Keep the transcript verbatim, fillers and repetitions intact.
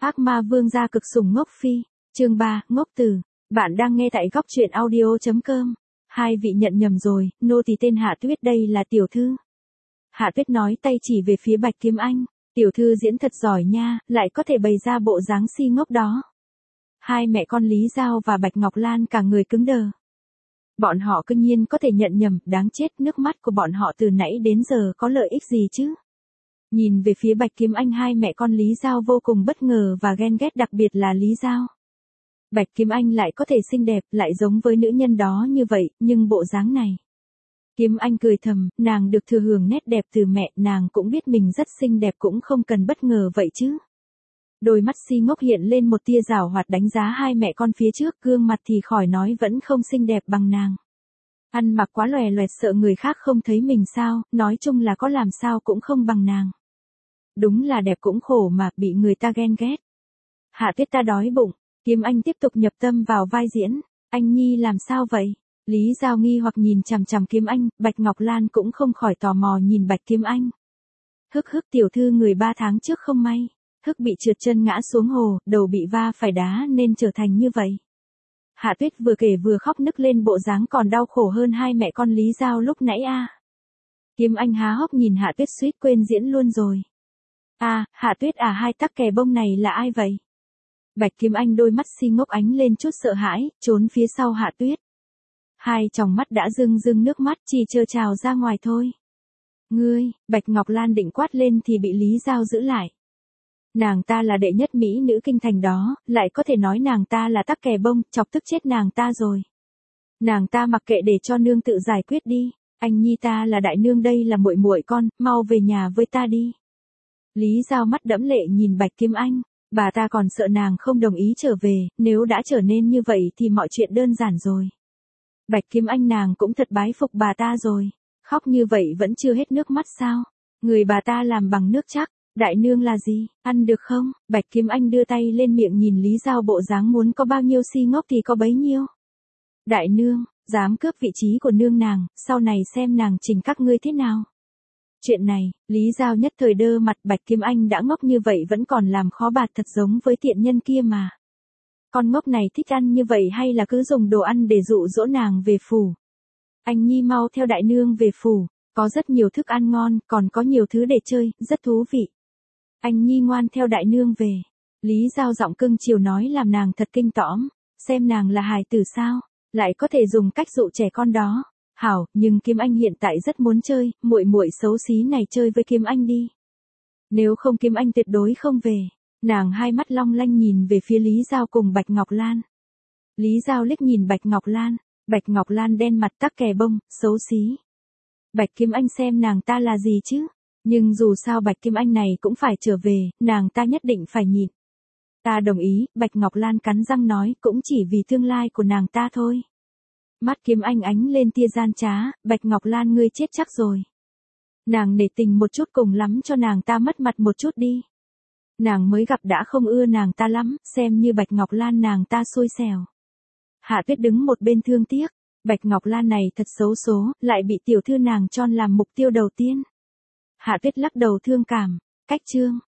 Ác ma vương gia cực sủng ngốc phi, chương ba, ngốc tử. Bạn đang nghe tại góc truyện audio chấm com. Hai vị nhận nhầm rồi, nô tỳ tên Hạ Tuyết, đây là tiểu thư. Hạ Tuyết nói, tay chỉ về phía Bạch Kiếm Anh. Tiểu thư diễn thật giỏi nha, lại có thể bày ra bộ dáng si ngốc đó. Hai mẹ con Lý Giao và Bạch Ngọc Lan cả người cứng đờ. Bọn họ cứ nhiên có thể nhận nhầm, đáng chết, nước mắt của bọn họ từ nãy đến giờ có lợi ích gì chứ? Nhìn về phía Bạch Kiếm Anh, hai mẹ con Lý Giao vô cùng bất ngờ và ghen ghét, đặc biệt là Lý Giao. Bạch Kiếm Anh lại có thể xinh đẹp, lại giống với nữ nhân đó như vậy, nhưng bộ dáng này. Kiếm Anh cười thầm, nàng được thừa hưởng nét đẹp từ mẹ, nàng cũng biết mình rất xinh đẹp, cũng không cần bất ngờ vậy chứ. Đôi mắt si ngốc hiện lên một tia giảo hoạt, đánh giá hai mẹ con phía trước, gương mặt thì khỏi nói vẫn không xinh đẹp bằng nàng. Ăn mặc quá lòe loẹt, sợ người khác không thấy mình sao, nói chung là có làm sao cũng không bằng nàng. Đúng là đẹp cũng khổ mà, bị người ta ghen ghét. Hạ Tuyết, ta đói bụng. Kiếm Anh tiếp tục nhập tâm vào vai diễn. Anh Nhi làm sao vậy? Lý Giao nghi hoặc nhìn chằm chằm Kiếm Anh, Bạch Ngọc Lan cũng không khỏi tò mò nhìn Bạch Kiếm Anh. Hức hức, tiểu thư người ba tháng trước không may. Hức bị trượt chân ngã xuống hồ, đầu bị va phải đá nên trở thành như vậy. Hạ Tuyết vừa kể vừa khóc nức lên, bộ dáng còn đau khổ hơn hai mẹ con Lý Giao lúc nãy a. À. Kiếm Anh há hốc nhìn Hạ Tuyết, suýt quên diễn luôn rồi. À, Hạ Tuyết à, hai tắc kè bông này là ai vậy? Bạch Kiếm Anh đôi mắt si ngốc ánh lên chút sợ hãi, trốn phía sau Hạ Tuyết. Hai tròng mắt đã rưng rưng nước mắt, chỉ chờ trào ra ngoài thôi. Ngươi, Bạch Ngọc Lan định quát lên thì bị Lý Giao giữ lại. Nàng ta là đệ nhất mỹ nữ kinh thành đó, lại có thể nói nàng ta là tắc kè bông, chọc tức chết nàng ta rồi. Nàng ta mặc kệ, để cho nương tự giải quyết đi. Anh Nhi, ta là đại nương, đây là muội muội con, mau về nhà với ta đi. Lý Giao mắt đẫm lệ nhìn Bạch Kiếm Anh, bà ta còn sợ nàng không đồng ý trở về, nếu đã trở nên như vậy thì mọi chuyện đơn giản rồi. Bạch Kiếm Anh, nàng cũng thật bái phục bà ta rồi, khóc như vậy vẫn chưa hết nước mắt sao? Người bà ta làm bằng nước chắc, đại nương là gì, ăn được không? Bạch Kiếm Anh đưa tay lên miệng nhìn Lý Giao, bộ dáng muốn có bao nhiêu si ngốc thì có bấy nhiêu. Đại nương, dám cướp vị trí của nương nàng, sau này xem nàng chỉnh các ngươi thế nào. Chuyện này, Lý Giao nhất thời đơ mặt, Bạch Kiếm Anh đã ngốc như vậy vẫn còn làm khó bạt, thật giống với tiện nhân kia mà. Con ngốc này thích ăn như vậy hay là cứ dùng đồ ăn để dụ dỗ nàng về phủ? Anh Nhi mau theo đại nương về phủ, có rất nhiều thức ăn ngon, còn có nhiều thứ để chơi, rất thú vị. Anh Nhi ngoan theo đại nương về. Lý Giao giọng cưng chiều nói làm nàng thật kinh tởm, xem nàng là hài tử sao, lại có thể dùng cách dụ trẻ con đó. Hảo, nhưng Kiếm Anh hiện tại rất muốn chơi, muội muội xấu xí này chơi với Kiếm Anh đi. Nếu không Kiếm Anh tuyệt đối không về. Nàng hai mắt long lanh nhìn về phía Lý Giao cùng Bạch Ngọc Lan. Lý Giao liếc nhìn Bạch Ngọc Lan, Bạch Ngọc Lan đen mặt, tắc kè bông, xấu xí. Bạch Kiếm Anh xem nàng ta là gì chứ? Nhưng dù sao Bạch Kiếm Anh này cũng phải trở về, nàng ta nhất định phải nhịn. Ta đồng ý, Bạch Ngọc Lan cắn răng nói, cũng chỉ vì tương lai của nàng ta thôi. Mắt Kiếm Anh ánh lên tia gian trá, Bạch Ngọc Lan ngươi chết chắc rồi. Nàng nể tình một chút, cùng lắm cho nàng ta mất mặt một chút đi. Nàng mới gặp đã không ưa nàng ta lắm, xem như Bạch Ngọc Lan nàng ta xui xẻo. Hạ Tuyết đứng một bên thương tiếc, Bạch Ngọc Lan này thật xấu số, lại bị tiểu thư nàng chọn làm mục tiêu đầu tiên. Hạ Tuyết lắc đầu thương cảm, cách chương.